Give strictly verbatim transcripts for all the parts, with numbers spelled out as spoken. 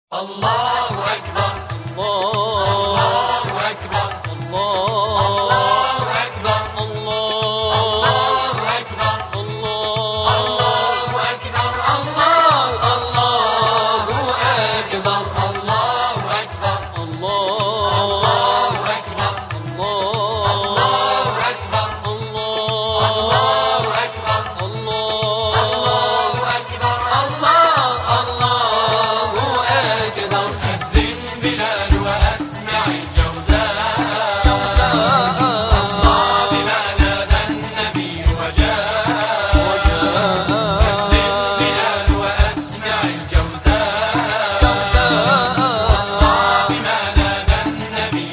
الله أكبر الله أكبر الله أكبر الله أكبر الله أكبر الله الله أكبر الله أكبر الله أكبر الله أكبر الله أكبر الله أكبر الله الله أكبر أذن بلال وأسمع الجوزاء أصغى بما نادى النبي وجاء أذن بلال وأسمع الجوزاء أصغى بما نادى النبي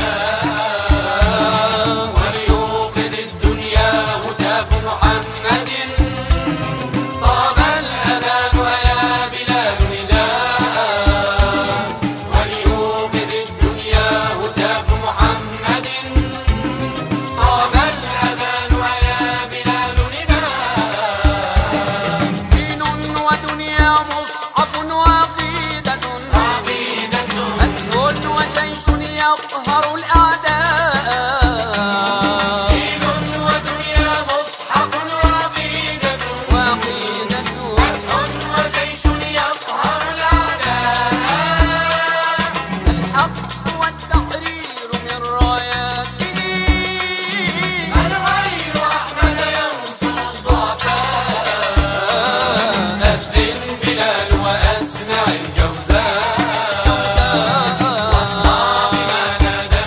وجاء وليوقظ الدنيا هتاف محمد طاب الأذان ويا بلال نداء وليوقظ الدنيا هتاف محمد طاب الأذان ويا بلال نداء دين ودنيا مصحف وعقيدة عقيدة فتح وجيش يقهر الأعداء دين ودنيا مصحف وعقيدة وعقيدة فتح وجيش يقهر الأعداء الحق والتحرير من راياته الغير أحمد ينصر الضعفاء أذن بلال وأسمع الجوزاء واصدع بما نادى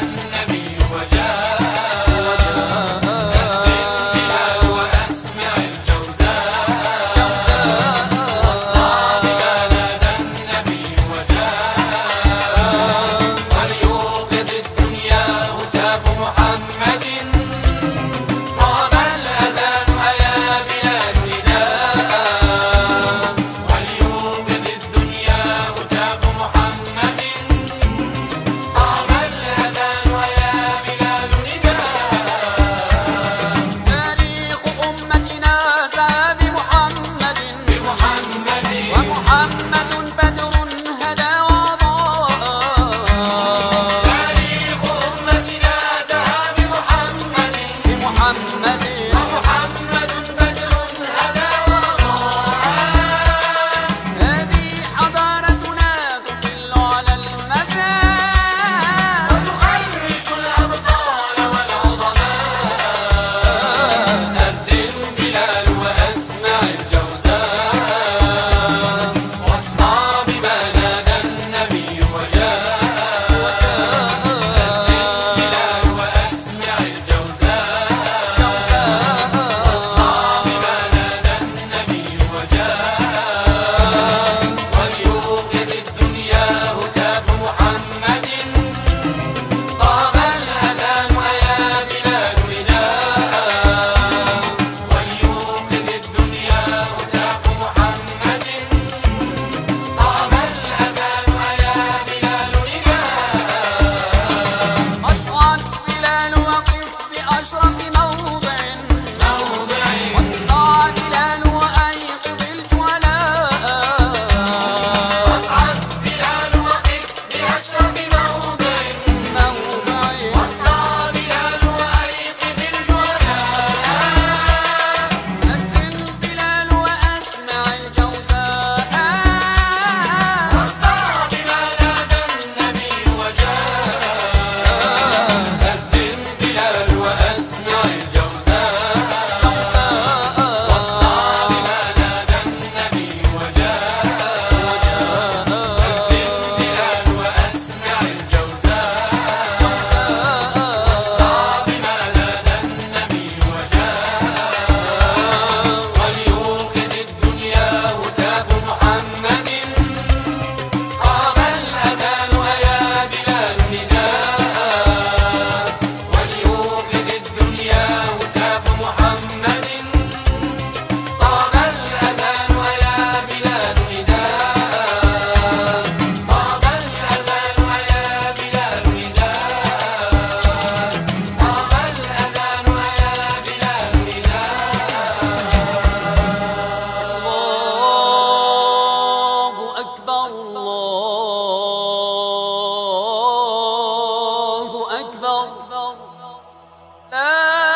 لا